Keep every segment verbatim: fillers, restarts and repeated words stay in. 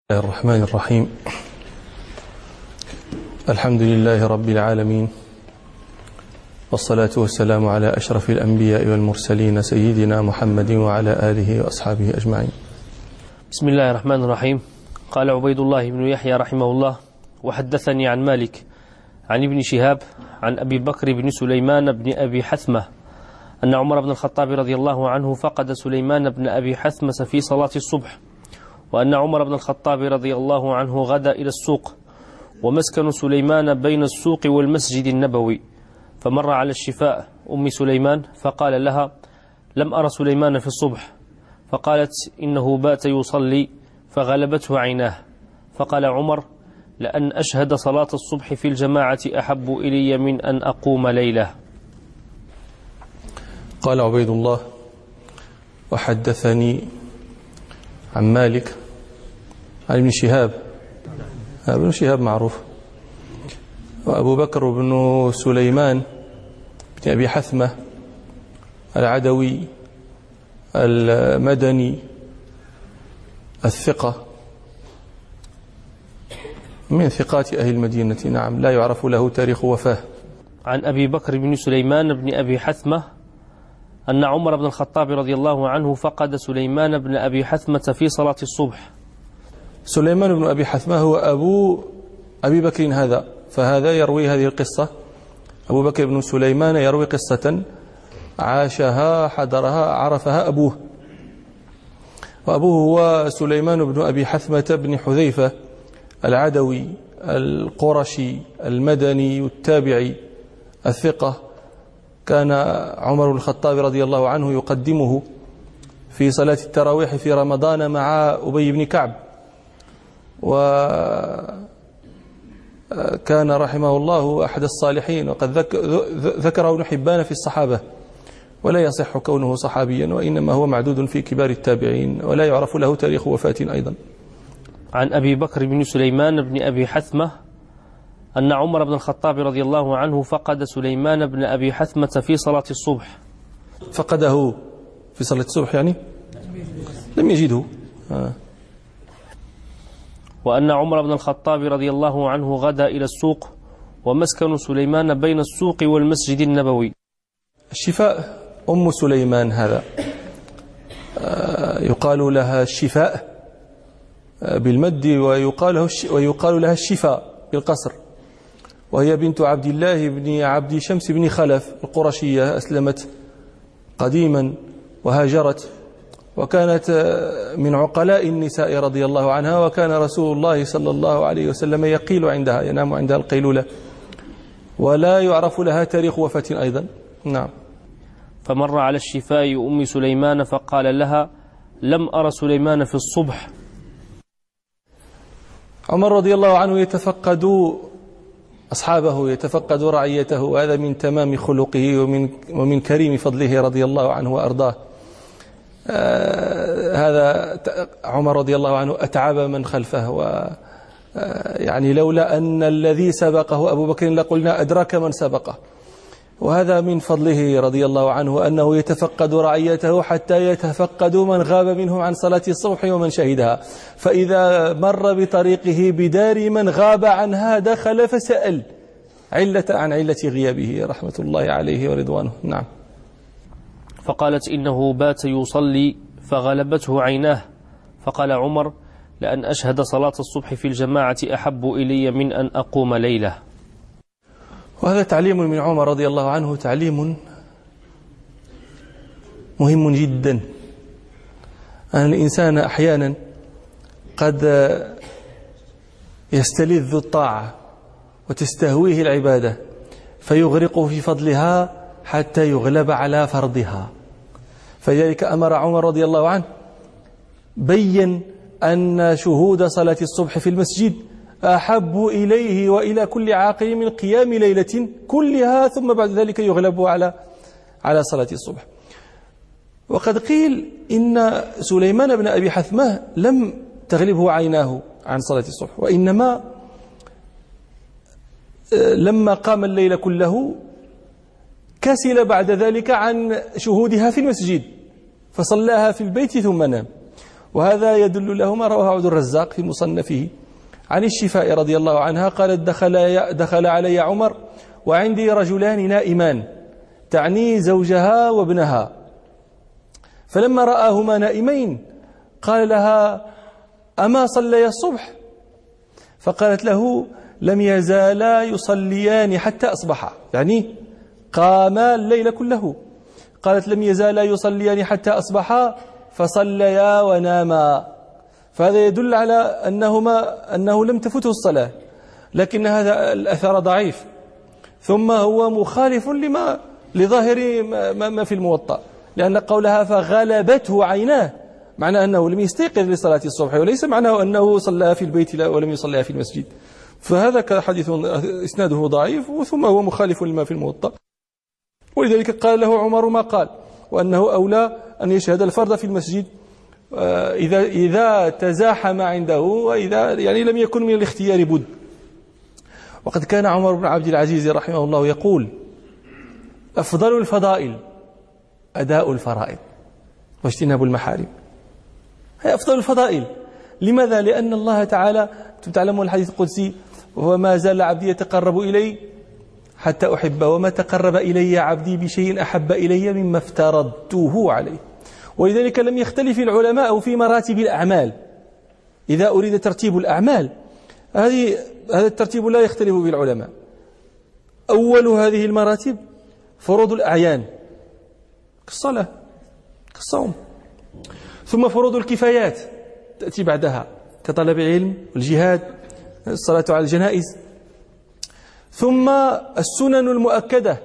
الله الرحمن الرحيم. الحمد لله رب العالمين، والصلاة والسلام على أشرف الأنبياء والمرسلين سيدنا محمد وعلى آله وأصحابه أجمعين. بسم الله الرحمن الرحيم. قال عبيد الله بن يحيى رحمه الله: وحدثني عن مالك عن ابن شهاب عن أبي بكر بن سليمان بن أبي حثمة أن عمر بن الخطاب رضي الله عنه فقد سليمان بن أبي حثمة في صلاة الصبح، وأن عمر بن الخطاب رضي الله عنه غدا إلى السوق، ومسكن سليمان بين السوق والمسجد النبوي، فمر على الشفاء أم سليمان فقال لها: لم أرى سليمان في الصبح، فقالت: إنه بات يصلي فغلبته عيناه. فقال عمر: لأن أشهد صلاة الصبح في الجماعة أحب إلي من أن أقوم ليلة. قال عبيد الله: وحدثني عن مالك عن ابن شهاب. ابن شهاب معروف. وأبو بكر بن سليمان بن أبي حثمة العدوي المدني الثقة من ثقات أهل المدينة، نعم، لا يعرف له تاريخ وفاة. عن أبي بكر بن سليمان بن أبي حثمة أن عمر بن الخطاب رضي الله عنه فقد سليمان بن أبي حثمة في صلاة الصبح. سليمان بن أبي حثمة هو أبو أبي بكر هذا، فهذا يروي هذه القصة. أبو بكر بن سليمان يروي قصة عاشها حضرها عرفها أبوه، وأبوه هو سليمان بن أبي حثمة بن حذيفة العدوي القرشي المدني التابعي الثقة. كان عمر بن الخطاب رضي الله عنه يقدمه في صلاة التراويح في رمضان مع أبي بن كعب، وكان رحمه الله أحد الصالحين، وقد ذكره ابن حبان في الصحابة، ولا يصح كونه صحابيا، وإنما هو معدود في كبار التابعين، ولا يعرف له تاريخ وفاة أيضا. عن أبي بكر بن سليمان بن أبي حثمة أن عمر بن الخطاب رضي الله عنه فقد سليمان بن أبي حثمة في صلاة الصبح. فقده في صلاة الصبح يعني لم يجده. آه. وأن عمر بن الخطاب رضي الله عنه غدا إلى السوق، ومسكن سليمان بين السوق والمسجد النبوي. الشفاء أم سليمان هذا آه يقال لها الشفاء بالمد، ويقال, ويقال لها الشفاء بالقصر، وهي بنت عبد الله بن عبد شمس بن خلف القرشية، أسلمت قديما وهاجرت، وكانت من عقلاء النساء رضي الله عنها، وكان رسول الله صلى الله عليه وسلم يقيل عندها، ينام عندها القيلولة، ولا يعرف لها تاريخ وفاة أيضا. نعم. فمر على الشفاء أم سليمان فقال لها: لم أرى سليمان في الصبح. عمر رضي الله عنه يتفقد أصحابه، يتفقد رعيته، وهذا من تمام خلقه ومن, ومن كريم فضله رضي الله عنه وأرضاه. آه هذا عمر رضي الله عنه أتعب من خلفه، و آه يعني لولا أن الذي سبقه أبو بكر لقلنا أدرك من سبقه. وهذا من فضله رضي الله عنه أنه يتفقد رعيته حتى يتفقد من غاب منهم عن صلاة الصبح ومن شهدها، فإذا مر بطريقه بدار من غاب عنها دخل فسأل علة عن علة غيابه رحمة الله عليه ورضوانه. نعم. فقالت: إنه بات يصلي فغلبته عيناه. فقال عمر: لأن أشهد صلاة الصبح في الجماعة أحب إلي من أن أقوم ليلة. وهذا تعليم من عمر رضي الله عنه، تعليم مهم جدا، أن الإنسان أحيانا قد يستلذ الطاعة وتستهويه العبادة فيغرق في فضلها حتى يغلب على فرضها. فلذلك أمر عمر رضي الله عنه، بين أن شهود صلاة الصبح في المسجد أحب إليه وإلى كل عاقل من قيام ليلة كلها، ثم بعد ذلك يغلب على على صلاة الصبح. وقد قيل إن سليمان بن أبي حثمة لم تغلبه عيناه عن صلاة الصبح، وإنما لما قام الليل كله كسل بعد ذلك عن شهودها في المسجد، فصلاها في البيت ثم نام. وهذا يدل له ما رواه عبد الرزاق في مصنفه عن الشفاء رضي الله عنها قالت دخل, دخل علي عمر وعندي رجلان نائمان، تعني زوجها وابنها، فلما رآهما نائمين قال لها أما صليا الصبح؟ فقالت له لم يزالا يصليان حتى أصبحا، يعني قاما الليل كله. قالت لم يزالا يصليان حتى أصبحا فصليا وناما، فهذا يدل على أنهما أنه لم تفته الصلاة، لكن هذا الأثر ضعيف، ثم هو مخالف لما لظاهر ما في الموطأ، لأن قولها فغلبته عيناه معنى أنه لم يستيقظ لصلاة الصبح، وليس معناه أنه صلى في البيت ولم يصلي في المسجد، فهذا حديث إسناده ضعيف، ثم هو مخالف لما في الموطأ. ولذلك قال له عمر ما قال، وأنه أولى أن يشهد الفرد في المسجد إذا إذا تزاحم عنده، وإذا يعني لم يكن من الاختيار بد. وقد كان عمر بن عبد العزيز رحمه الله يقول أفضل الفضائل أداء الفرائض واجتناب المحارم، هي أفضل الفضائل. لماذا؟ لأن الله تعالى تعلمون الحديث القدسي وما زال عبدي يتقرب إلي حتى أحبه، وما تقرب إلي عبدي بشيء أحب إلي مما افترضته عليه. ولذلك لم يختلف العلماء في مراتب الأعمال. إذا أريد ترتيب الأعمال هذه هذا الترتيب لا يختلف به العلماء. أول هذه المراتب فروض الأعيان كالصلاة كالصوم، ثم فروض الكفايات تأتي بعدها كطلب العلم والجهاد، الصلاة على الجنائز، ثم السنن المؤكدة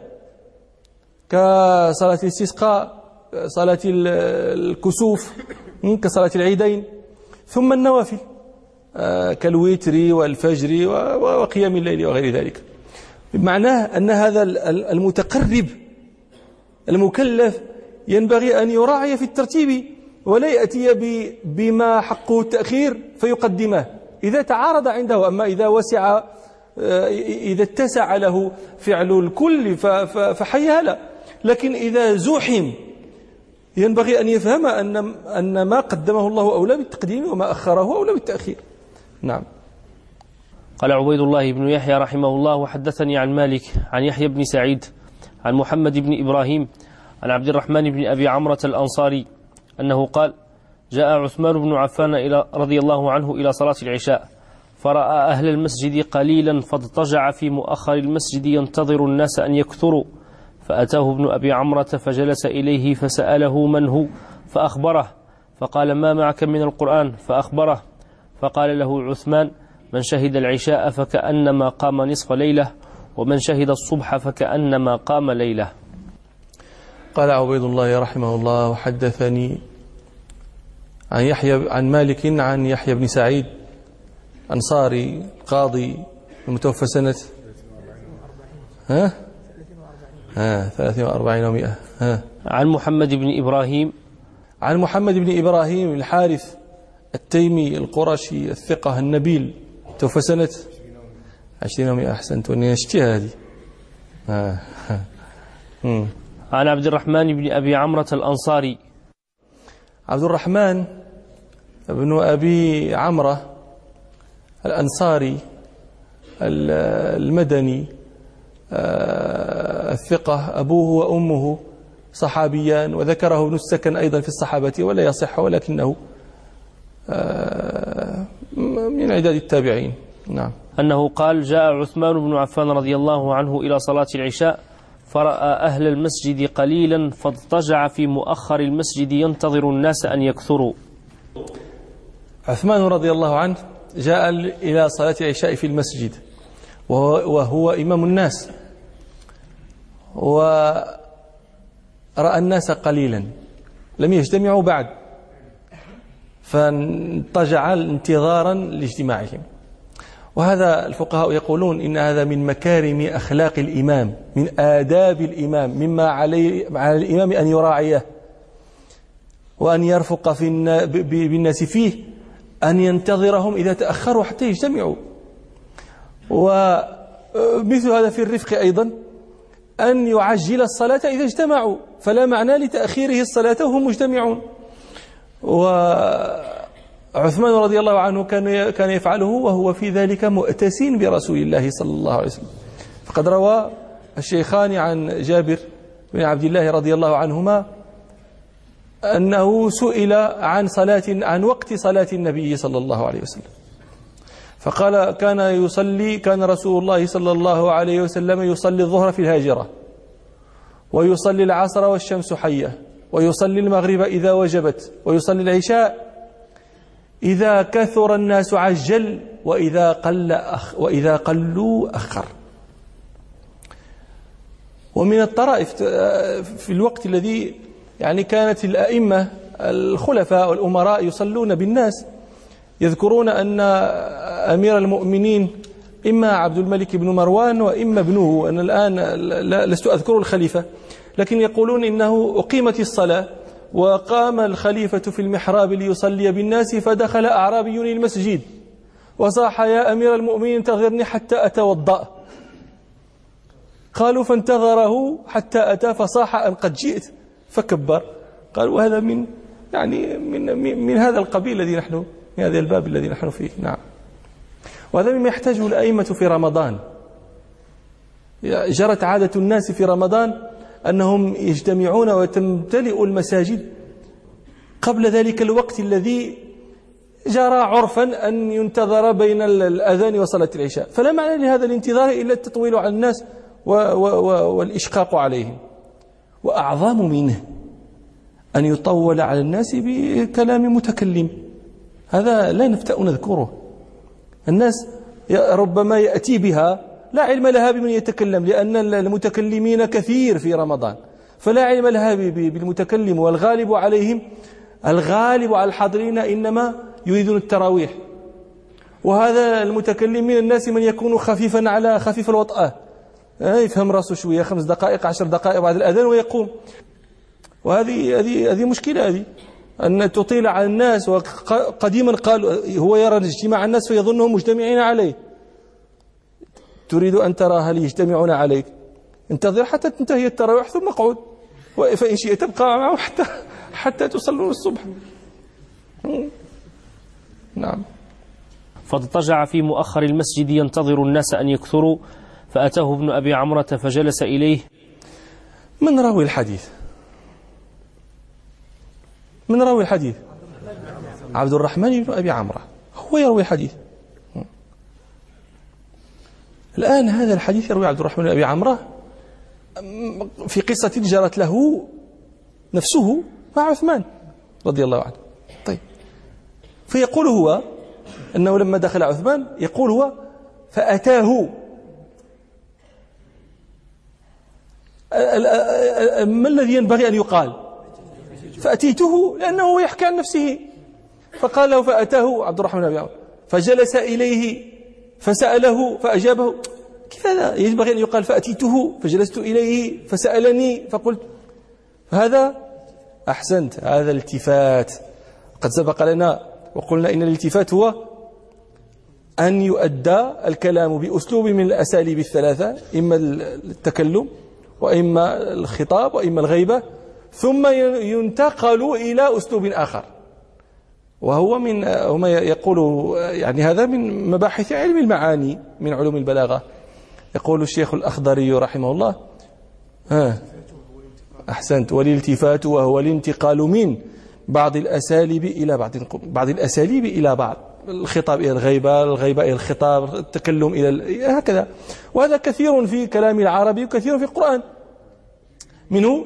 كصلاة الاستسقاء، صلاة الكسوف، كصلاة العيدين، ثم النوافل كالوتر والفجر وقيام الليل وغير ذلك. معناه أن هذا المتقرب المكلف ينبغي أن يراعي في الترتيب، ولا يأتي بما حقه التأخير فيقدمه إذا تعارض عنده. أما إذا وسع إذا اتسع له فعل الكل فحيها له، لكن إذا زوحم ينبغي أن يفهم أن أن ما قدمه الله أولى بالتقديم وما أخره أولى بالتأخير. نعم. قال عبيد الله بن يحيى رحمه الله وحدثني عن مالك عن يحيى بن سعيد عن محمد بن إبراهيم عن عبد الرحمن بن أبي عمرة الأنصاري أنه قال جاء عثمان بن عفان إلى رضي الله عنه إلى صلاة العشاء فرأى أهل المسجد قليلا فاضطجع في مؤخر المسجد ينتظر الناس أن يكثروا، فأتاه ابن أبي عمرة فجلس إليه فسأله من هو فأخبره، فقال ما معك من القرآن؟ فأخبره، فقال له عثمان من شهد العشاء فكأنما قام نصف ليلة، ومن شهد الصبح فكأنما قام ليلة. قال عبيد الله رحمه الله وحدثني عن يحيى عن مالك عن يحيى بن سعيد أنصاري قاضي المتوفى سنة ها ها ثلاثين وأربعين ومئة ها عن محمد بن إبراهيم عن محمد بن إبراهيم الحارث التيمي القرشي الثقة النبيل توفى سنة عشرين ومئة. أحسنت وأني أشتيها هذه. عن عبد الرحمن بن أبي عمرة الأنصاري. عبد الرحمن بن أبي عمرة الأنصاري المدني الثقة، أبوه وأمه صحابيان، وذكره ابن السكن أيضا في الصحابة ولا يصح، ولكنه من عداد التابعين. نعم. أنه قال جاء عثمان بن عفان رضي الله عنه إلى صلاة العشاء فرأى أهل المسجد قليلا فاضطجع في مؤخر المسجد ينتظر الناس أن يكثروا. عثمان رضي الله عنه جاء إلى صلاة العشاء في المسجد وهو, وهو إمام الناس، ورأى الناس قليلا لم يجتمعوا بعد، فانتجع انتظارا لاجتماعهم. وهذا الفقهاء يقولون إن هذا من مكارم أخلاق الإمام، من آداب الإمام، مما عليه على الإمام أن يراعيه وأن يرفق في بالناس فيه، أن ينتظرهم إذا تأخروا حتى يجتمعوا. ومثل هذا في الرفق أيضا أن يعجل الصلاة إذا اجتمعوا، فلا معنى لتأخيره الصلاة وهم مجتمعون. و عثمان رضي الله عنه كان كان يفعله وهو في ذلك مؤتس برسول الله صلى الله عليه وسلم. فقد روى الشيخان عن جابر بن عبد الله رضي الله عنهما أنه سئل عن صلاة عن وقت صلاة النبي صلى الله عليه وسلم، فقال كان يصلي كان رسول الله صلى الله عليه وسلم يصلي الظهر في الهاجرة، ويصلي العصر والشمس حية، ويصلي المغرب إذا وجبت، ويصلي العشاء إذا كثر الناس عجل، وإذا قل أخ وإذا قلوا أخر. ومن الطرائف في الوقت الذي يعني كانت الأئمة الخلفاء والأمراء يصلون بالناس، يذكرون أن أمير المؤمنين إما عبد الملك بن مروان وإما ابنه، أنا الآن لست أذكر الخليفة، لكن يقولون إنه أقيمت الصلاة وقام الخليفة في المحراب ليصلي بالناس، فدخل أعرابي المسجد وصاح يا أمير المؤمنين انتظرني حتى أتوضأ. قالوا فانتظره حتى أتى فصاح أن قد جئت فكبر. قالوا هذا من يعني من من هذا القبيل الذي نحن من هذا الباب الذي نحن فيه. نعم. وهذا مما يحتاجه الأئمة في رمضان. جرت عادة الناس في رمضان أنهم يجتمعون وتمتلئ المساجد قبل ذلك الوقت الذي جرى عرفا أن ينتظر بين الأذان وصلاة العشاء، فلا معنى لهذا الانتظار إلا التطويل على الناس والإشقاق عليهم. وأعظم منه أن يطول على الناس بكلام متكلم، هذا لا نفتأ نذكره. الناس ربما يأتي بها لا علم لها بمن يتكلم، لأن المتكلمين كثير في رمضان، فلا علم لها بالمتكلم، والغالب عليهم الغالب على الحاضرين إنما يريدون التراويح. وهذا المتكلم من الناس من يكون خفيفا على خفيف الوطأة، يفهم راسه شوية، خمس دقائق عشر دقائق بعد الأذان ويقوم. وهذه هذه هذه مشكلة، هذه أن تطيل على الناس. وقديما قال هو يرى اجتماع الناس فيظنهم مجتمعين عليه. تريد أن ترى هل يجتمعون عليك؟ انتظر حتى تنتهي التراويح ثم اقعد، فإن شئت تبقى معه حتى حتى تصلون الصبح. نعم. فاضطجع في مؤخر المسجد ينتظر الناس أن يكثروا، فأتاه ابن أبي عمرة فجلس إليه. من راوي الحديث؟ من راوي الحديث؟ عبد الرحمن بن أبي عمرة هو يروي الحديث. الآن هذا الحديث يروي عبد الرحمن بن أبي عمرة في قصة جرت له نفسه مع عثمان رضي الله عنه. طيب، فيقول هو أنه لما دخل عثمان يقول هو فأتاه. ما الذي ينبغي أن يقال؟ فأتيته، لأنه يحكي عن نفسه. فقال له فأتاه عبد الرحمن بن أبي عمرة فجلس إليه فسأله فأجابه. كيف هذا؟ ينبغي أن يقال فأتيته فجلست إليه فسألني فقلت. فهذا أحسنت، هذا الالتفات. قد سبق لنا وقلنا إن الالتفات هو أن يؤدى الكلام بأسلوب من الأساليب الثلاثة، إما التكلم وإما الخطاب وإما الغيبة، ثم ينتقل إلى أسلوب آخر. وهو من هم يقول يعني هذا من مباحث علم المعاني من علوم البلاغة. يقول الشيخ الأخضري رحمه الله ها أحسنت، والالتفات وهو الانتقال من بعض الأساليب إلى بعض بعض الأساليب إلى بعض، الخطاب إلى الغيبة، الغيبة إلى الخطاب، التكلم إلى هكذا. وهذا كثير في كلام العربي وكثير في القرآن. منه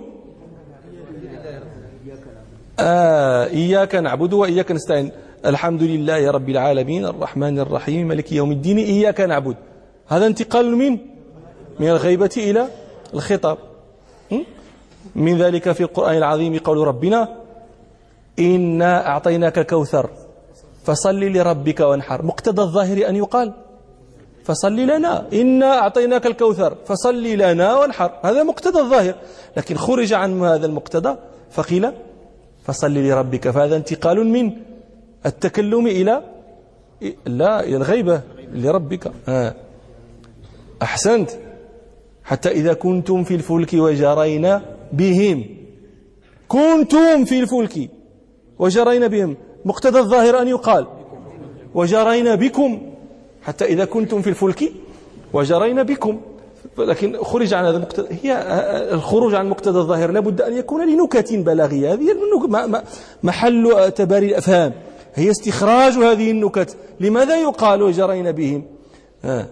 آه إياك نعبد وإياك نستعين، الحمد لله رب العالمين الرحمن الرحيم مالك يوم الدين إياك نعبد. هذا انتقال من من الغيبة إلى الخطاب. من ذلك في القرآن العظيم قول ربنا إنا أعطيناك الكوثر فصل لربك وانحر. مقتضى الظاهر أن يقال فصل لنا، إنا أعطيناك الكوثر فصل لنا وانحر، هذا مقتضى الظاهر. لكن خرج عن هذا المقتضى فقيل فصل لربك، فهذا انتقال من التكلم إلى لا إلى الغيبة لربك. آه. أحسنت. حتى إذا كنتم في الفلك وجرينا بهم، كنتم في الفلك وجرينا بهم، مقتضى الظاهر أن يقال وجرينا بكم، حتى إذا كنتم في الفلك وجرينا بكم، لكن خرج عن هذا المقتضى. هي الخروج عن مقتضى الظاهر لابد أن يكون لنكت بلاغية، هذه محل تباري الأفهام، هي استخراج هذه النكت. لماذا يقال وجرينا بهم؟ آه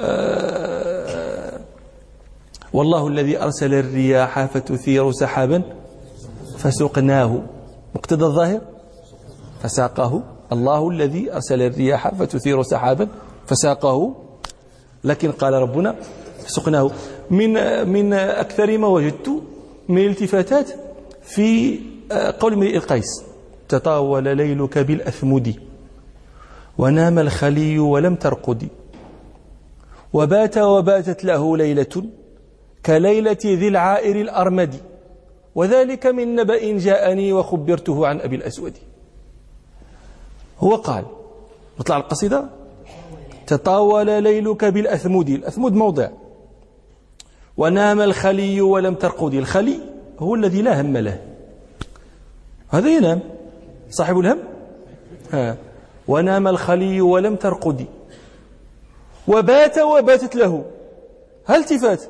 آه والله الذي أرسل الرياح فتثير سحابا فسقناه، مقتضى الظاهر فساقه. الله الذي أرسل الرياح فتثير سحابا فساقه، لكن قال ربنا فسقناه. من من أكثر ما وجدت من الالتفاتات في قول امرئ القيس: تطاول ليلك بالأثمد ونام الخلي ولم ترقد، وبات وباتت له ليلة كليلة ذي العائر الأرمد، وذلك من نبأ جاءني وخبرته عن أبي الأسود. هو قال نطلع القصيدة: تطاول ليلك بالأثمد، الأثمد موضع، ونام الخلي ولم ترقد. الخلي هو الذي لا هم له، هذا ينام صاحب الهم. ها. ونام الخلي ولم ترقد، وبات وباتت له. هل التفات؟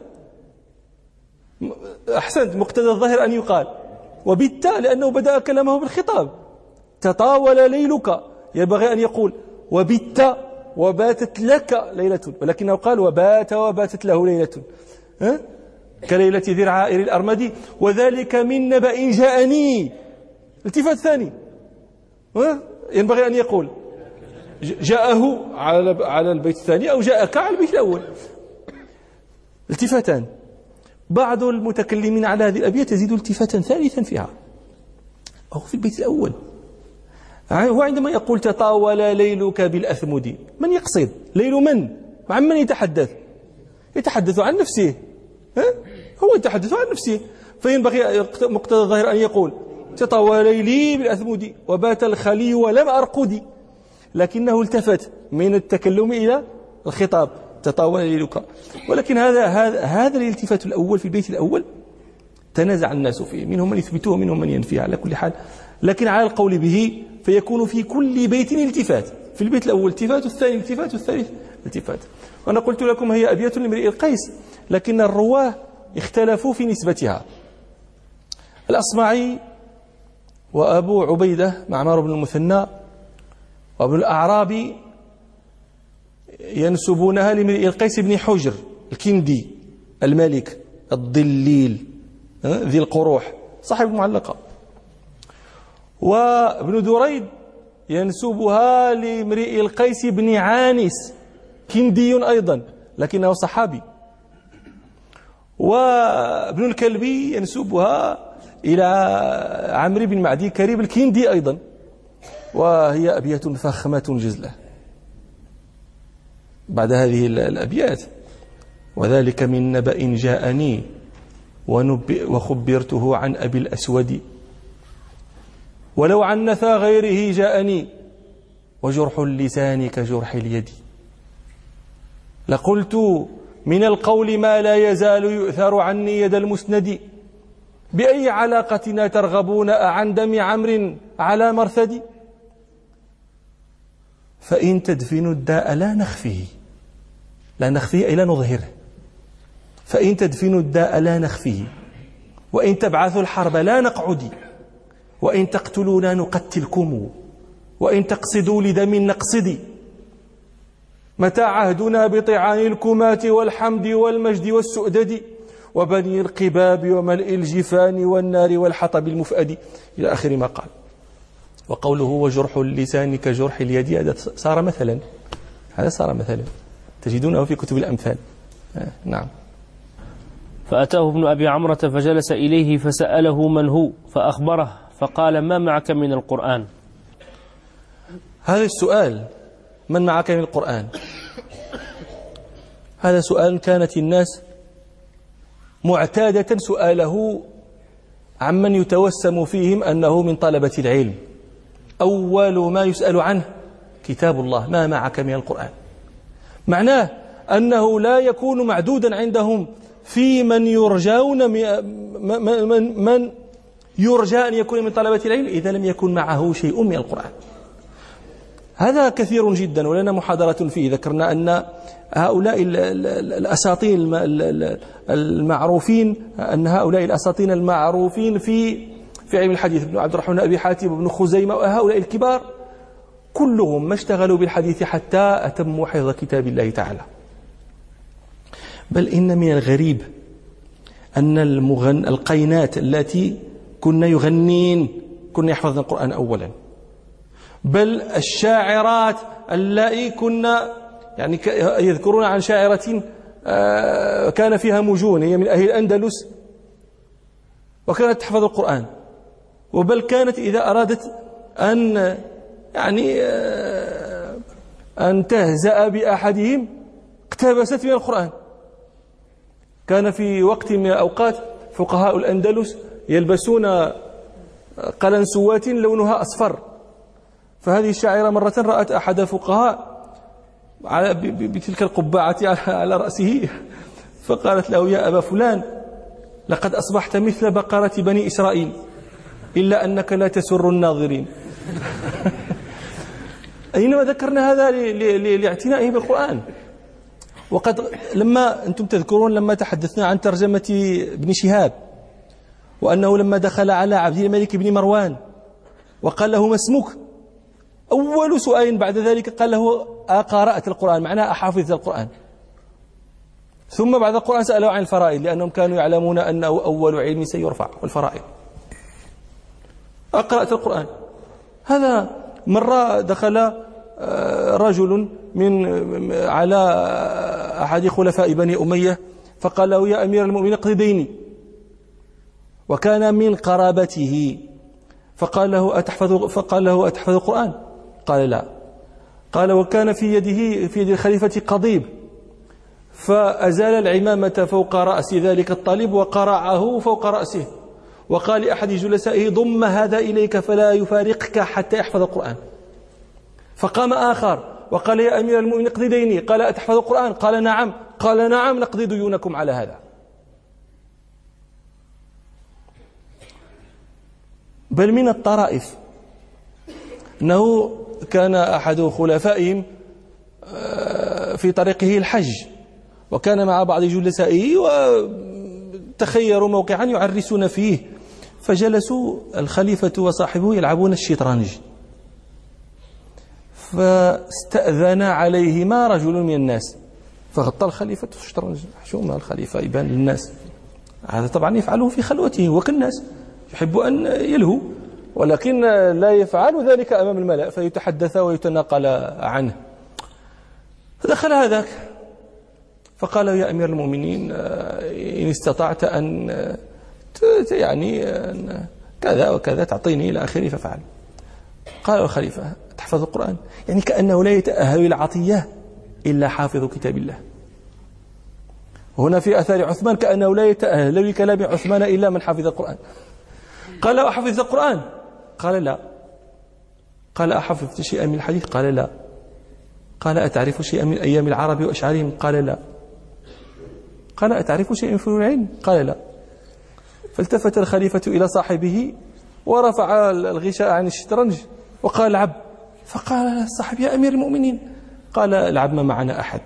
أحسنت، مقتضى الظاهر أن يقال وبت، لأنه بدأ كلامه بالخطاب. تطاول ليلك، ينبغي أن يقول وبت وباتت لك ليلة، ولكنه قال وبات وباتت له ليلة، ها؟ كليلة ذي العائر الأرمدي، وذلك من نبأ جاءني. التفات ثاني، ها؟ ينبغي أن يقول جاءه على على البيت الثاني، أو جاءك على البيت الأول. التفاتان. بعض المتكلمين على هذه الأبيات يزيد التفاتا ثالثا فيها، أو في البيت الأول. هو عندما يقول تطاول ليلك بالأثمد، من يقصد؟ ليل من؟ عن من يتحدث؟ يتحدث عن نفسه، ها؟ هو يتحدث عن نفسه، فينبغي مقتضى الظاهر أن يقول تطاول ليلي بالأثمد وبات الخلي ولم أرقد، لكنه التفت من التكلم إلى الخطاب: تطاول ليلك. ولكن هذا هذا هذا الالتفات الأول في البيت الأول تنازع الناس فيه، منهم من يثبته ومنهم من ينفيه على كل حال، لكن على القول به فيكون في كل بيت التفات. في البيت الأول التفات، الثاني التفات، والثالث التفات. وأنا قلت لكم هي أبيات لامرئ القيس، لكن الرواه اختلفوا في نسبتها. الأصمعي وأبو عبيدة معمر بن المثنى وابن الأعرابي ينسبونها لامرئ القيس بن حجر الكندي الملك الضليل ذي القروح صاحب المعلقة. وابن دريد ينسبها لامرئ القيس بن عانس كندي أيضا لكنه صحابي. وابن الكلبي ينسبها إلى عمرو بن معدي كريب الكندي أيضا، وهي أبيات فخمة جزلة. بعد هذه الأبيات: وذلك من نبأ جاءني وخبرته عن أبي الأسود، ولو عن نثى غيره جاءني وجرح اللسان كجرح اليد، لقلت من القول ما لا يزال يؤثر عني يد المسند، بأي علاقتنا ترغبون عن دم عمرو على مرثدي، فإن تدفنوا الداء لا نخفيه، لا نخفيه أي لا نظهره، فإن تدفنوا الداء لا نخفيه، وإن تبعثوا الحرب لا نقعد، وإن تقتلونا نقتلكم، وإن تقصدوا لدم نقصدي، متى عهدنا بطعان الكمات والحمد والمجد والسؤدد، وبني القباب وملء الجفان والنار والحطب المفأد، إلى آخر ما قال. وقوله وجرح اللسان كجرح اليد، هذا صار مثلا، هذا صار مثلا تجدونه في كتب الأمثال. آه نعم. فأتاه ابن أبي عمرة فجلس إليه فسأله من هو، فأخبره فقال: ما معك من القرآن؟ هذا السؤال من معك من القرآن هذا سؤال كانت الناس معتادة سؤاله عمن يتوسم فيهم أنه من طلبة العلم. أول ما يسأل عنه كتاب الله: ما معك من القرآن؟ معناه أنه لا يكون معدودا عندهم في من يرجون من, من يرجى أن يكون من طلبة العلم إذا لم يكن معه شيء من القرآن. هذا كثير جدا ولنا محاضرة فيه. ذكرنا أن هؤلاء الأساطين المعروفين أن هؤلاء الأساطين المعروفين في في علم الحديث، ابن عبد الرحمن أبي حاتم وابن خزيمة وهؤلاء الكبار كلهم ما اشتغلوا بالحديث حتى أتموا حفظ كتاب الله تعالى. بل إن من الغريب أن المغن القينات التي كنا يغنين كنا يحفظن القرآن أولا، بل الشاعرات اللائي كنا يعني يذكرون عن شاعرة كان فيها مجون، هي من أهل الأندلس وكانت تحفظ القرآن، وبل كانت إذا أرادت أن يعني أن تهزأ بأحدهم اقتبست من القرآن. كان في وقت من الأوقات فقهاء الأندلس يلبسون قلنسوات لونها أصفر، فهذه الشاعرة مرة رأت أحد الفقهاء بتلك القبعة على رأسه فقالت له: يا أبا فلان، لقد أصبحت مثل بقرة بني إسرائيل إلا أنك لا تسر الناظرين. أينما ذكرنا هذا لاعتنائه بالقرآن. وقد لما أنتم تذكرون لما تحدثنا عن ترجمة ابن شهاب وأنه لما دخل على عبد الملك بن مروان وقال له: ما اسمك؟ أول سؤال بعد ذلك قال له: أقرأت القرآن؟ معناه أحافظت القرآن. ثم بعد القرآن سألوا عن الفرائض لأنهم كانوا يعلمون أنه أول علم سيرفع، والفرائض. أقرأت القرآن؟ هذا مرة دخل رجل من على أحد خلفاء بني أمية فقال له: يا أمير المؤمنين اقض ديني، وكان من قرابته، فقال له: أتحفظ فقال له: أتحفظ القرآن؟ قال: لا. قال: وكان في يده في يد الخليفة قضيب، فأزال العمامة فوق رأس ذلك الطالب وقرعه فوق رأسه، وقال لأحد جلسائه: ضم هذا إليك فلا يفارقك حتى يحفظ القرآن. فقام آخر وقال: يا أمير المؤمنين اقض ديني. قال: أتحفظ القرآن؟ قال: نعم. قال: نعم، نقضي ديونكم على هذا. بل من الطرائف أنه كان أحد خلفائهم في طريقه الحج، وكان مع بعض جلسائه وتخيروا موقعا يعرسون فيه، فجلسوا الخليفة وصاحبه يلعبون الشطرنج، فاستأذن عليهما رجل من الناس فغطى الخليفة في الشطرنج. حشومة الخليفة يبان للناس، هذا طبعا يفعله في خلوته، هو كالناس يحب أن يلهو، ولكن لا يفعل ذلك أمام الملأ فيتحدث ويتناقل عنه. فدخل هذاك فقال: يا أمير المؤمنين، إن استطعت أن يعني كذا وكذا تعطيني إلى آخره ففعل. قال الخليفة: تحفظ القرآن؟ يعني كأنه لا يتأهل العطية إلا حافظ كتاب الله. هنا في أثار عثمان كأنه لا يتأهل لكلام عثمان إلا من حفظ القرآن. قال: أحفظت القرآن؟ قال: لا. قال: أحفظت شيئا من الحديث؟ قال: لا. قال: أتعرف شيئا من أيام العرب وأشعارهم؟ قال: لا. قال: أتعرف شيئا من فنون العلم؟ قال: لا. فالتفت الخليفة إلى صاحبه ورفع الغشاء عن الشطرنج وقال: لعب. فقال الصاحب: يا أمير المؤمنين. قال: لعب، ما معنا أحد.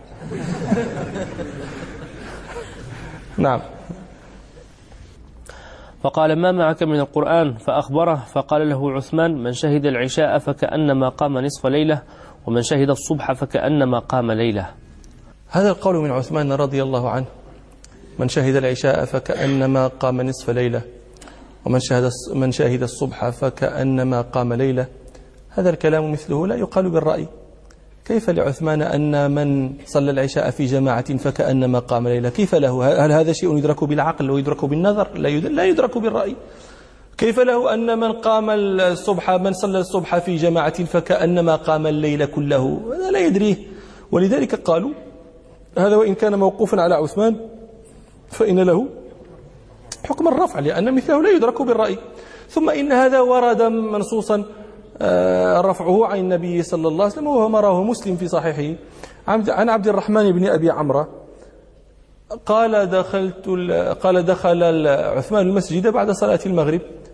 نعم. فقال: ما معك من القرآن؟ فأخبره، فقال له عثمان: من شهد العشاء فكأنما قام نصف ليلة، ومن شهد الصبح فكأنما قام ليلة. هذا القول من عثمان رضي الله عنه: من شهد العشاء فكأنما قام نصف ليلة، ومن شهد من شهد الصبح فكأنما قام ليلة. هذا الكلام مثله لا يقال بالرأي. كيف لعثمان أن من صلى العشاء في جماعة فكأنما قام ليلة؟ كيف له؟ هل هذا شيء يدرك بالعقل ويدرك بالنظر؟ لا يدرك بالرأي. كيف له أن من قام الصبح من صلى الصبح في جماعة فكأنما قام الليل كله؟ هذا لا يدريه. ولذلك قالوا هذا وإن كان موقوفا على عثمان فإن له حكم الرفع، لأن مثله لا يدرك بالرأي. ثم إن هذا ورد منصوصا رفعه عن النبي صلى الله عليه وسلم، وهو ما رواه مسلم في صحيحه عن عبد الرحمن بن أبي عمرو قال: دخلت قال دخل عثمان المسجد بعد صلاة المغرب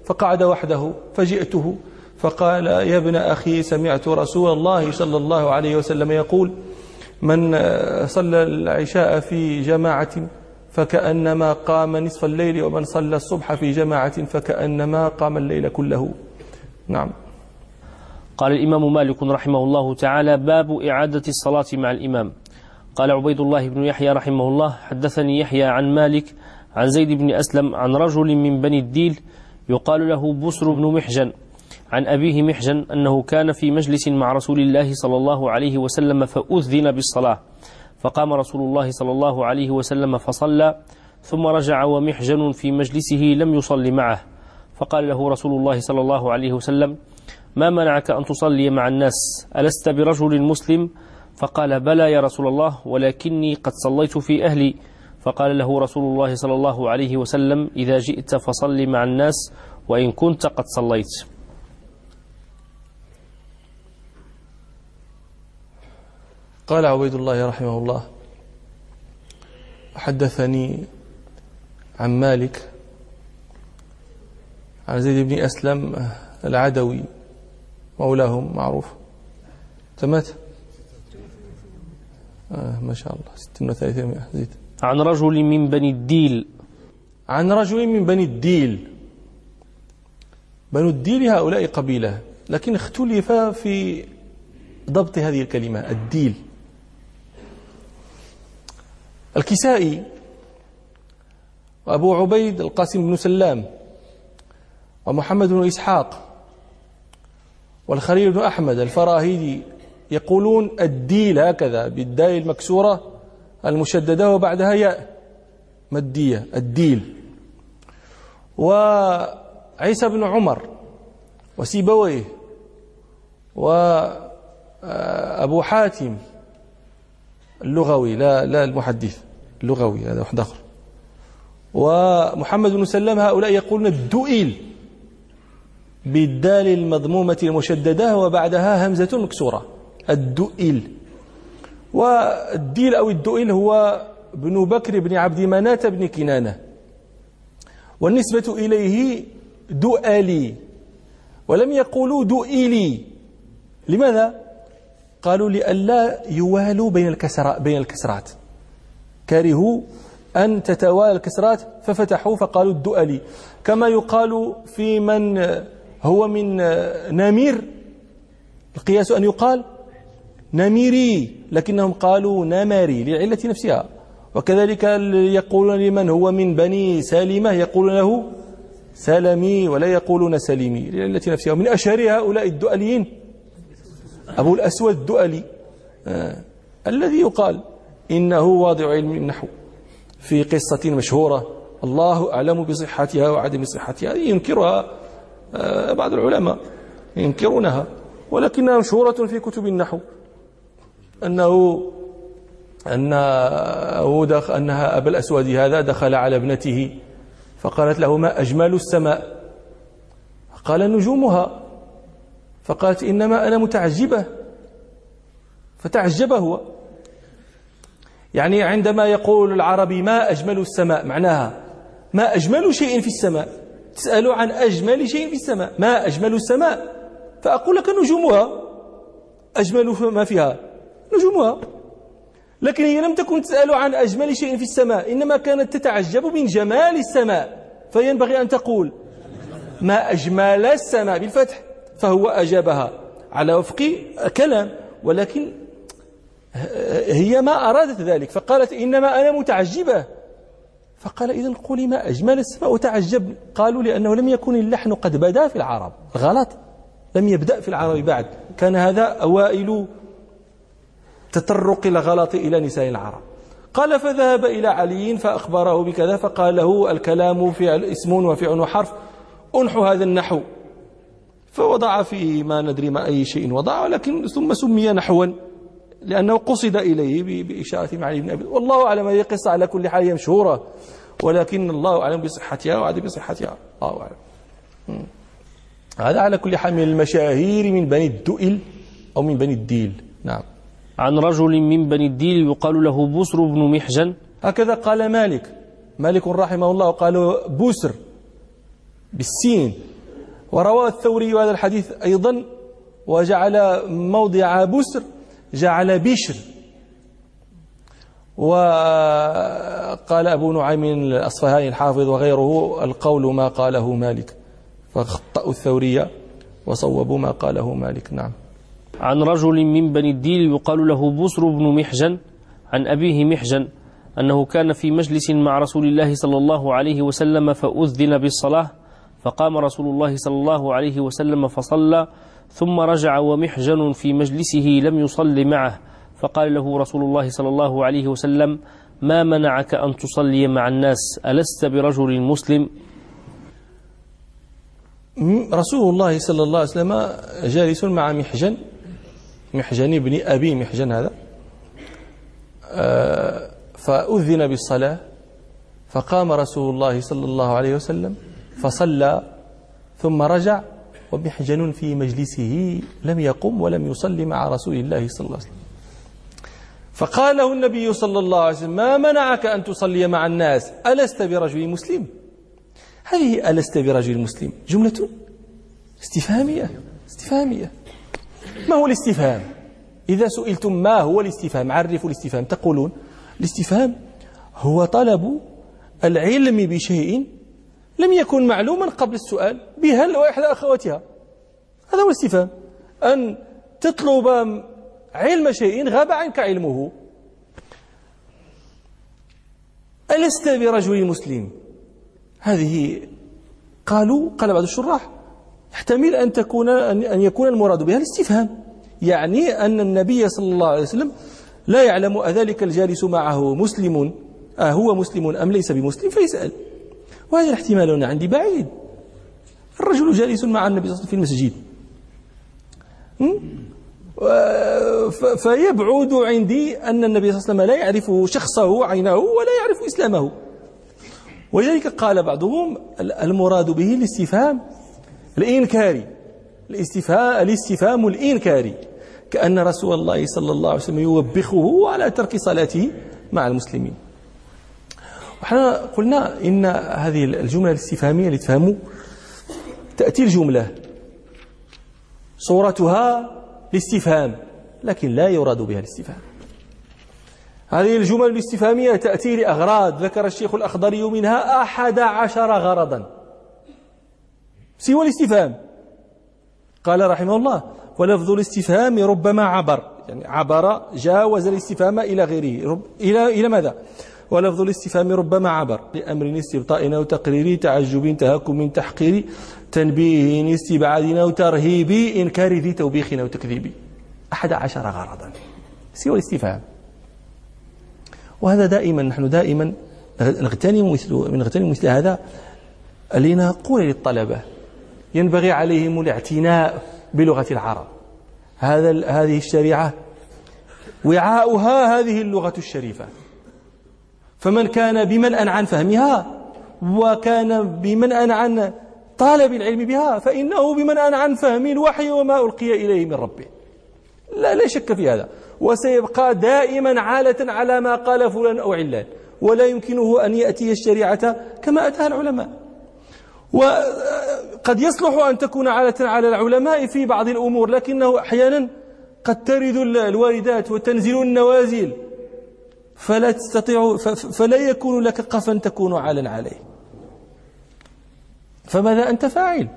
فقعد وحده فجئته فقال يا ابن أخي سمعت رسول الله صلى الله عليه وسلم يقول من صلى العشاء في جماعة فكأنما قام نصف الليل ومن صلى الصبح في جماعة فكأنما قام الليل كله. نعم. قال الإمام مالك رحمه الله تعالى: باب إعادة الصلاة مع الإمام. قال عبيد الله بن يحيى رحمه الله: حدثني يحيى عن مالك عن زيد بن أسلم عن رجل من بني الديل يقال له بسر بن محجن عن أبيه محجن أنه كان في مجلس مع رسول الله صلى الله عليه وسلم فأذن بالصلاة، فقام رسول الله صلى الله عليه وسلم فصلى، ثم رجع ومحجن في مجلسه لم يصل معه، فقال له رسول الله صلى الله عليه وسلم: ما منعك أن تصلي مع الناس؟ ألست برجل مسلم؟ فقال: بلى يا رسول الله، ولكني قد صليت في أهلي. فقال له رسول الله صلى الله عليه وسلم: إذا جئت فصل مع الناس وإن كنت قد صليت. قال عبيد الله رحمه الله: حدثني عن مالك عن زيد بن أسلم العدوي مولاهم معروف. تمت آه ما شاء الله ستين وثلاثمائة زيد. عن رجل من بني الديل. عن رجل من بني الديل. بنو الديل هؤلاء قبيلة، لكن اختلف في ضبط هذه الكلمة الديل. الكسائي وأبو عبيد القاسم بن سلام ومحمد بن إسحاق والخليل بن أحمد الفراهيدي يقولون الديل هكذا بالدال المكسورة المشددة وبعدها ياء مدية الديل. وعيسى بن عمر وسيبويه وأبو حاتم اللغوي لا لا المحدث اللغوي هذا واحد آخر ومحمد بن سلام هؤلاء يقولون الدؤيل بالدال المضمومة المشددة وبعدها همزة مكسورة الدؤيل. والديل أو الدؤيل هو بن بكر بن عبد مناة بن كنانة، والنسبة إليه دؤالي، ولم يقولوا دؤيلي. لماذا؟ قالوا لئلا يوالوا بين الكسرات بين الكسرات كرهوا أن تتوالى الكسرات ففتحوا فقالوا الدؤلي، كما يقال في من هو من نامير القياس أن يقال ناميري، لكنهم قالوا ناماري لعلة نفسها. وكذلك يقولون لمن هو من بني سالمة يقولون له سلمي ولا يقولون سليمي لعلة نفسها. ومن أشهر هؤلاء الدؤليين أبو الأسود الدؤلي آه. الذي يقال إنه واضع علم النحو في قصة مشهورة الله أعلم بصحتها وعدم صحتها ينكرها آه بعض العلماء ينكرونها، ولكنها مشهورة في كتب النحو أنه أنه دخل أنها أبا الأسود هذا دخل على ابنته فقالت له ما أجمل السماء؟ قال نجومها، فقالت إنما أنا متعجبة، فتعجب هو. يعني عندما يقول العربي ما أجمل السماء معناها ما أجمل شيء في السماء، تسأل عن أجمل شيء في السماء ما أجمل السماء، فأقول لك نجومها أجمل ما فيها نجومها. لكن هي لم تكن تسأل عن أجمل شيء في السماء، إنما كانت تتعجب من جمال السماء، فينبغي أن تقول ما أجمل السماء بالفتح، فهو أجابها على وفق كلام، ولكن هي ما أرادت ذلك، فقالت إنما أنا متعجبة. فقال إذن قولي ما أجمل السماء وتعجب. قالوا لأنه لم يكن اللحن قد بدا في العرب، غلط لم يبدأ في العرب بعد، كان هذا أوائل تطرق الغلط إلى نساء العرب. قال فذهب إلى علي فأخبره بكذا، فقال له الكلام فعل اسم وفعل وحرف، أنحو هذا النحو، فوضع فيه ما ندري ما أي شيء وضع، ولكن ثم سمي نحوا لأنه قصد إليه بإشارة معي بن أبي. والله أعلم، هذه قصة على كل حال مشهورة، ولكن الله أعلم بصحتها وعدم بصحتها، الله أعلم. هذا على كل حال من المشاهير من بني الدؤل أو من بني الديل. نعم. عن رجل من بني الديل يقال له بسر بن محجن. هكذا قال مالك، مالك رحمه الله قال بسر بالسين وروى الثوري هذا الحديث أيضا وجعل موضع بسر جعل بشر. وقال أبو نعيم الأصفهاني الحافظ وغيره القول ما قاله مالك، فخطأوا الثورية وصوبوا ما قاله مالك. نعم. عن رجل من بني الديل يقال له بصر بن محجن عن أبيه محجن أنه كان في مجلس مع رسول الله صلى الله عليه وسلم فأذن بالصلاة، فقام رسول الله صلى الله عليه وسلم فصلى، ثم رجع ومحجن في مجلسه لم يصل معه، فقال له رسول الله صلى الله عليه وسلم: ما منعك أن تصلي مع الناس؟ ألست برجل مسلم؟ رسول الله صلى الله عليه وسلم جالس مع محجن، محجن بن أبي محجن هذا، فأذن بالصلاة، فقام رسول الله صلى الله عليه وسلم فصلى ثم رجع ومحجن في مجلسه لم يقم ولم يصلي مع رسول الله صلى الله عليه وسلم. فقال له النبي صلى الله عليه وسلم: ما منعك أن تصلي مع الناس؟ ألست برجل مسلم؟ هذه ألست برجل مسلم جملة استفهامية استفهامية. ما هو الاستفهام؟ إذا سئلتم ما هو الاستفهام، عرفوا الاستفهام، تقولون الاستفهام هو طلب العلم بشيء لم يكن معلوما قبل السؤال بهل وإحدى أخواتها. هذا هو الاستفهام، أن تطلب علم شيء غاب عنك علمه. ألست برجل مسلم؟ هذه قالوا قال بعض الشراح يحتمل أن تكون أن يكون المراد بها الاستفهام، يعني أن النبي صلى الله عليه وسلم لا يعلم أذلك الجالس معه مسلم آه هو مسلم أم ليس بمسلم فيسأل. وهذا الاحتمال هنا عندي بعيد. الرجل جالس مع النبي صلى الله عليه وسلم في المسجد، فيبعد عندي أن النبي صلى الله عليه وسلم لا يعرف شخصه عينه ولا يعرف إسلامه. ولذلك قال بعضهم المراد به الاستفهام الإنكاري، الاستفهام الاستفهام الإنكاري، كأن رسول الله صلى الله عليه وسلم يوبخه على ترك صلاته مع المسلمين. وحنا قلنا إن هذه الجملة الاستفهامية اللي تفهموا تأتي الجملة صورتها الاستفهام لكن لا يراد بها الاستفهام. هذه الجمل الاستفهامية تأتي لأغراض ذكر الشيخ الأخضري منها أحد عشر غرضا سوى الاستفهام. قال رحمه الله: ولفظ الاستفهام ربما عبر، يعني عبر جاوز الاستفهام إلى غيره، رب إلى إلى ماذا؟ ولفظ الاستفهام ربما عبر لأمر استبطاء أو تقرير، تعجب، تهكم، تحقير، تنبيه، استبعاد أو ترهيب، إنكار ذي توبيخ أو تكذيب. أحد عشر غرضا سوى الاستفهام. وهذا دائما نحن دائما نغتنم مثل من نغتنم مثل هذا لنقول للطلبة ينبغي عليهم الاعتناء بلغة العرب. هذا هذه الشريعة وعاؤها هذه اللغة الشريفة، فمن كان بمنأ عن فهمها وكان بمنأ عن طالب العلم بها فإنه بمنأ عن فهم الوحي وما ألقي إليه من ربه، لا لا شك في هذا، وسيبقى دائما عالة على ما قال فلان أو علان، ولا يمكنه أن يأتي الشريعة كما أتاها العلماء. وقد يصلح أن تكون عالة على العلماء في بعض الأمور، لكنه أحيانا قد ترد الواردات وتنزل النوازل فلا تستطيع فلا يكون لك قفا تكون عالا عليه، فماذا أنت فاعل؟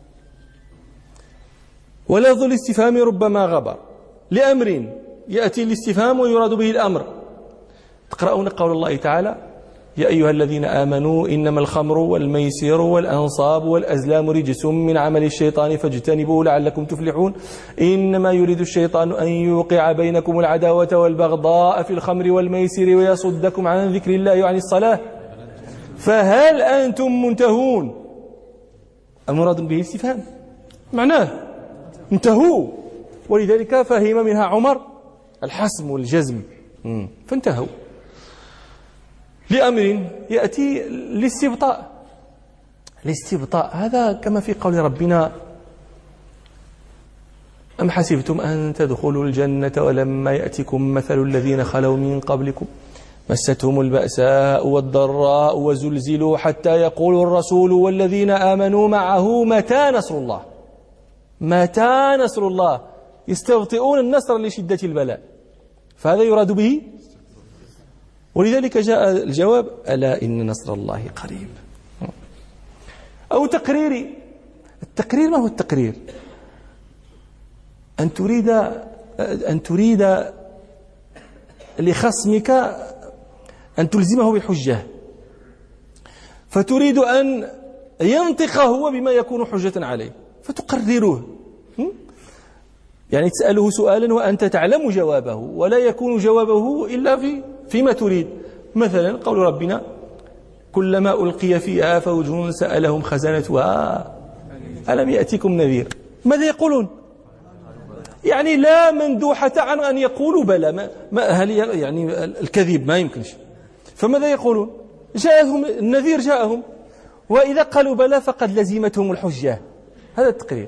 ولفظ الاستفهام ربما غبر لأمر يأتي الاستفهام ويراد به الأمر. تقرؤون قول الله تعالى: يا أيها الذين آمنوا إنما الخمر والميسر والأنصاب والأزلام رجس من عمل الشيطان فاجتنبوه لعلكم تفلحون إنما يريد الشيطان أن يوقع بينكم العداوة والبغضاء في الخمر والميسر ويصدكم عن ذكر الله وعن الصلاة فهل أنتم منتهون. المراد به الاستفهام معناه انتهوا، ولذلك فهم منها عمر الحسم والجزم فانتهوا. لأمر يأتي الاستبطاء، الاستبطاء هذا كما في قول ربنا: أم حسبتم أن تدخلوا الجنة ولما يأتكم مثل الذين خلوا من قبلكم مستهم البأساء والضراء وزلزلوا حتى يقول الرسول والذين آمنوا معه متى نصر الله متى نصر الله يستبطئون النصر لشدة البلاء، فهذا يراد به. ولذلك جاء الجواب ألا إن نصر الله قريب. أو تقريري. التقرير ما هو التقرير؟ أن تريد أن تريد لخصمك أن تلزمه بالحجة، فتريد أن ينطق هو بما يكون حجة عليه فتقرره، يعني تسأله سؤالا وأنت تعلم جوابه ولا يكون جوابه إلا في فيما تريد. مثلا قول ربنا كلما ألقي فيها فوج سألهم خزنتها ألم يأتكم نذير، ماذا يقولون؟ يعني لا مندوحة عن أن يقولوا بلى، ما ما هل يعني الكذب ما يمكنش، فماذا يقولون؟ جاءهم النذير جاءهم، وإذا قالوا بلى فقد لزمتهم الحجة. هذا التقرير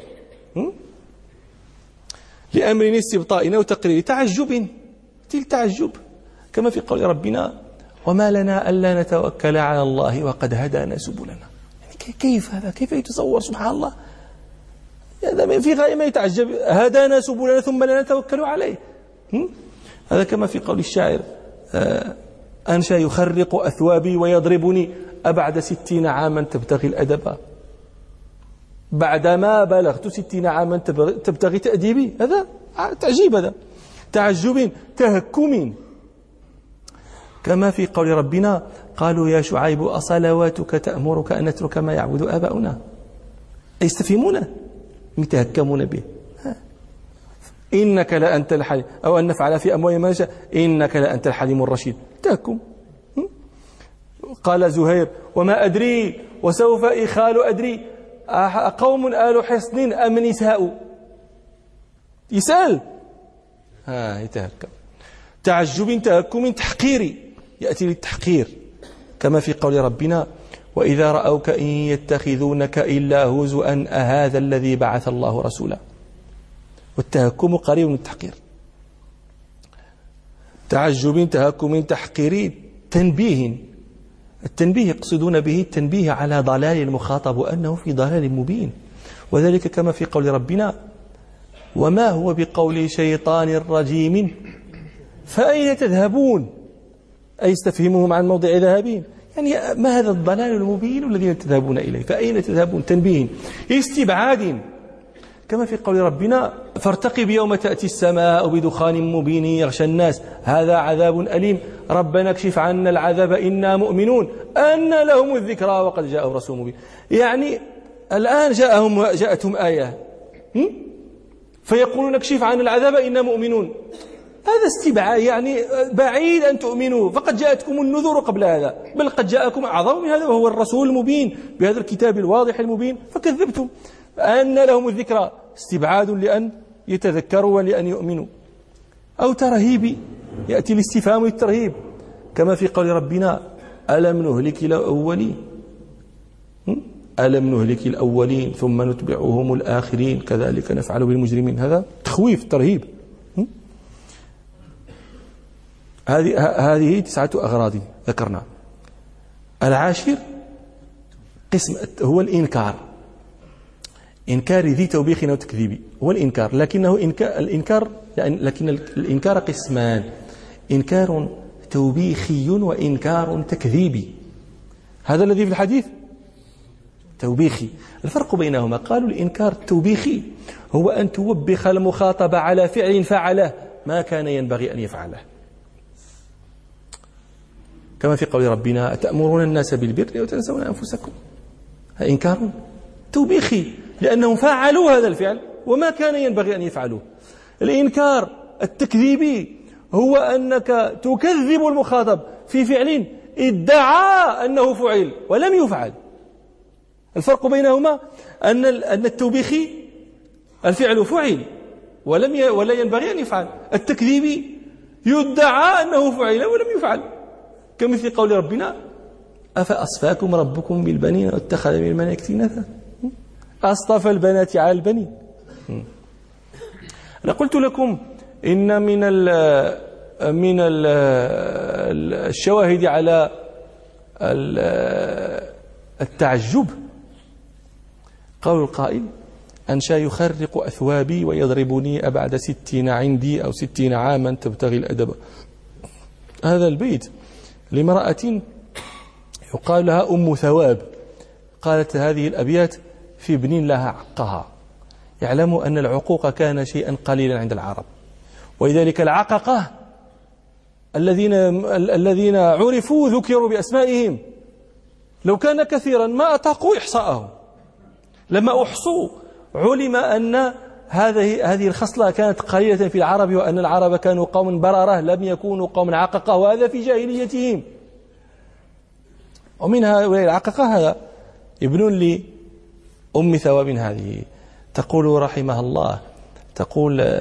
لأمر استبطاء أو تقرير تعجب تلك تعجب، كما في قول ربنا وما لنا ألا نتوكل على الله وقد هدانا سبلنا. يعني كيف هذا؟ كيف يتصور؟ سبحان الله، هذا في غاية ما يتعجب، هدانا سبلنا ثم لا نتوكل عليه. هذا كما في قول الشاعر أنشا يخرق أثوابي ويضربني أبعد ستين عاما تبتغي الأدب، بعدما بلغت ستين عاما تبتغي تأديبي. هذا تعجيب، هذا تعجب تهكم، كما في قول ربنا قالوا يا شعيب أصلواتك تأمرك أن نترك ما يعبد آباؤنا، يستفهمون يتهكمون به. إنك لأنت الحليم، أو أن نفعل في أموال ما نشاء إنك لأنت الحليم الرشيد، تهكم. قال زهير وما أدري وسوف إخال أدري قوم آل حصن أم نساء، يسأل ها يتهكم. تعجب تهكم تحقيري، يأتي للتحقير، كما في قول ربنا وإذا رأوك إن يتخذونك إلا هزؤا أهذا الذي بعث الله رسولا. والتهكم قريب من التحقير. تعجب تهكم تحقيري تنبيه، التنبيه يقصدون به التنبيه على ضلال المخاطب وأنه في ضلال مبين، وذلك كما في قول ربنا وما هو بقول شيطان رجيم فأين تذهبون، أي استفهمهم عن موضع ذهابهم، يعني ما هذا الضلال المبين الذين تذهبون إليه، فأين تذهبون، تنبيه استبعاد، كما في قول ربنا فارتقب يوم تأتي السماء بدخان مبين يغشى الناس هذا عذاب أليم ربنا اكشف عنا العذاب إنا مؤمنون أن لهم الذكرى وقد جاءهم رسول مبين. يعني الآن جاءهم جاءتهم آية فيقولون اكشف عنا العذاب إنا مؤمنون، هذا استبعاد، يعني بعيد أن تؤمنوا، فقد جاءتكم النذور قبل هذا، بل قد جاءكم أعظم من هذا وهو الرسول المبين بهذا الكتاب الواضح المبين فكذبتم. أن لهم الذكرى استبعاد لأن يتذكروا ولأن يؤمنوا. أو ترهيب، يأتي الاستفهام للترهيب، كما في قول ربنا ألم نهلك الأولين ألم نهلك الأولين ثم نتبعهم الآخرين كذلك نفعل بالمجرمين. هذا تخويف ترهيب. هذه هذه تسعة أغراض ذكرنا. العاشر قسم هو الإنكار، إنكار ذي توبيخ أو تكذيب، هو الإنكار، لكنه إنكار الإنكار لكن الإنكار قسمان، إنكار توبيخي وإنكار تكذيبي. هذا الذي في الحديث توبيخي. الفرق بينهما قالوا الإنكار التوبيخي هو أن توبخ المخاطب على فعل فعله ما كان ينبغي أن يفعله، كما في قول ربنا أتأمرون الناس بالبر وتنسون أنفسكم، هذا إنكار توبيخي لأنهم فعلوا هذا الفعل وما كان ينبغي أن يفعلوه. الإنكار التكذيبي هو أنك تكذب المخاطب في فعل ادعى أنه فعل ولم يفعل. الفرق بينهما أن أن التوبيخي الفعل فعل ولم ي... ولا ينبغي أن يفعل، التكذيبي يدعى أنه فعل ولم يفعل، كمثل قول ربنا أفأصفاكم ربكم بالبنين واتخذ من الملائكة إناثا أصطفى البنات على البنين. أنا قلت لكم إن من ال من ال الشواهد على التعجب قول القائل: أنشا يخرق أثوابي ويضربني أبعد ستين عندي أو ستين عاما تبتغي الأدب. هذا البيت لامرأة يقال لها أم ثواب، قالت هذه الأبيات في ابن لها عقها. يعلم أن العقوق كان شيئا قليلا عند العرب، ولذلك العققة الذين الذين عرفوا ذكروا بأسمائهم، لو كان كثيرا ما أطاقوا إحصاءهم. لما أحصوا علم أن هذه هذه الخصلة كانت قليلة في العرب، وأن العرب كانوا قوم بررة لم يكونوا قوم عققة، وهذا في جاهليتهم. ومن هؤلاء العققة هذا ابن لأم ثواب هذه، تقول رحمها الله، تقول: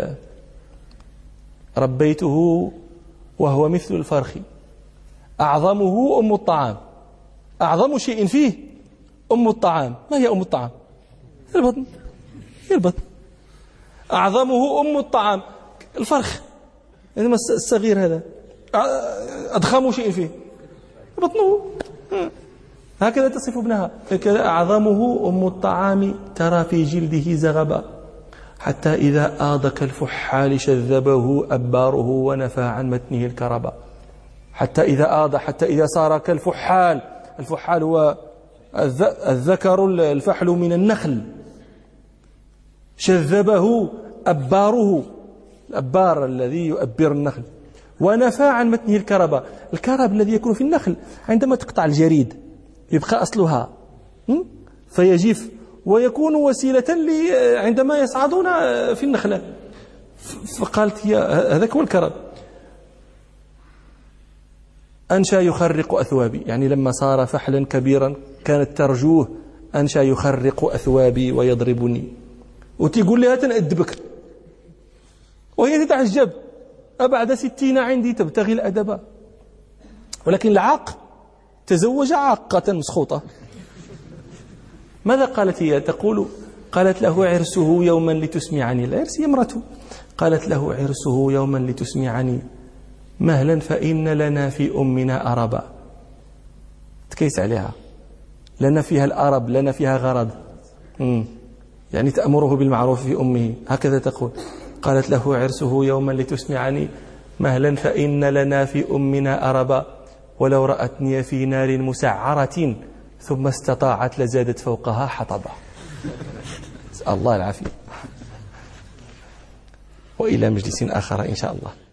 ربيته وهو مثل الفرخ أعظمه أم الطعام. أعظم شيء فيه أم الطعام. ما هي أم الطعام؟ البطن. هي البطن. أعظمه أم الطعام، الفرخ، إنما الصغير هذا أضخم شيء فيه بطنه. هكذا تصف ابنها. هكذا أعظمه أم الطعام ترى في جلده زغبا، حتى إذا آض كالفحال شذبه أباره ونفى عن متنه الكربا. حتى إذا آض، حتى إذا صار كالفحال. الفحال هو الذكر الفحل من النخل. شذبه أباره، الأبار الذي يؤبر النخل. ونفى عن متنه الكربا، الكرب الذي يكون في النخل عندما تقطع الجريد يبقى أصلها فيجف، ويكون وسيلة عندما يصعدون في النخلة. فقالت هي هذاك هو الكرب. أنشا يخرق أثوابي، يعني لما صار فحلا كبيرا كانت ترجوه. أنشا يخرق أثوابي ويضربني، وتقول لها تنأدبك، وهي تتعجب: أبعد ستين عندي تبتغي الأدب. ولكن العاق تزوج عاقة مسخوطة. ماذا قالت هي؟ تقول: قالت له: عرسه يوما لتسمعني. العرس هي امرته. قالت له: عرسه يوما لتسمعني مهلا فإن لنا في أمنا أربا. تكيس عليها، لنا فيها الأرب، لنا فيها غرض. مم. يعني تأمره بالمعروف في أمه، هكذا تقول. قالت له: عرسه يوما لتسمعني مهلا فإن لنا في أمنا أربا، ولو رأتني في نار مسعرة ثم استطاعت لزادت فوقها حطبا. الله العافية. وإلى مجلس آخر إن شاء الله.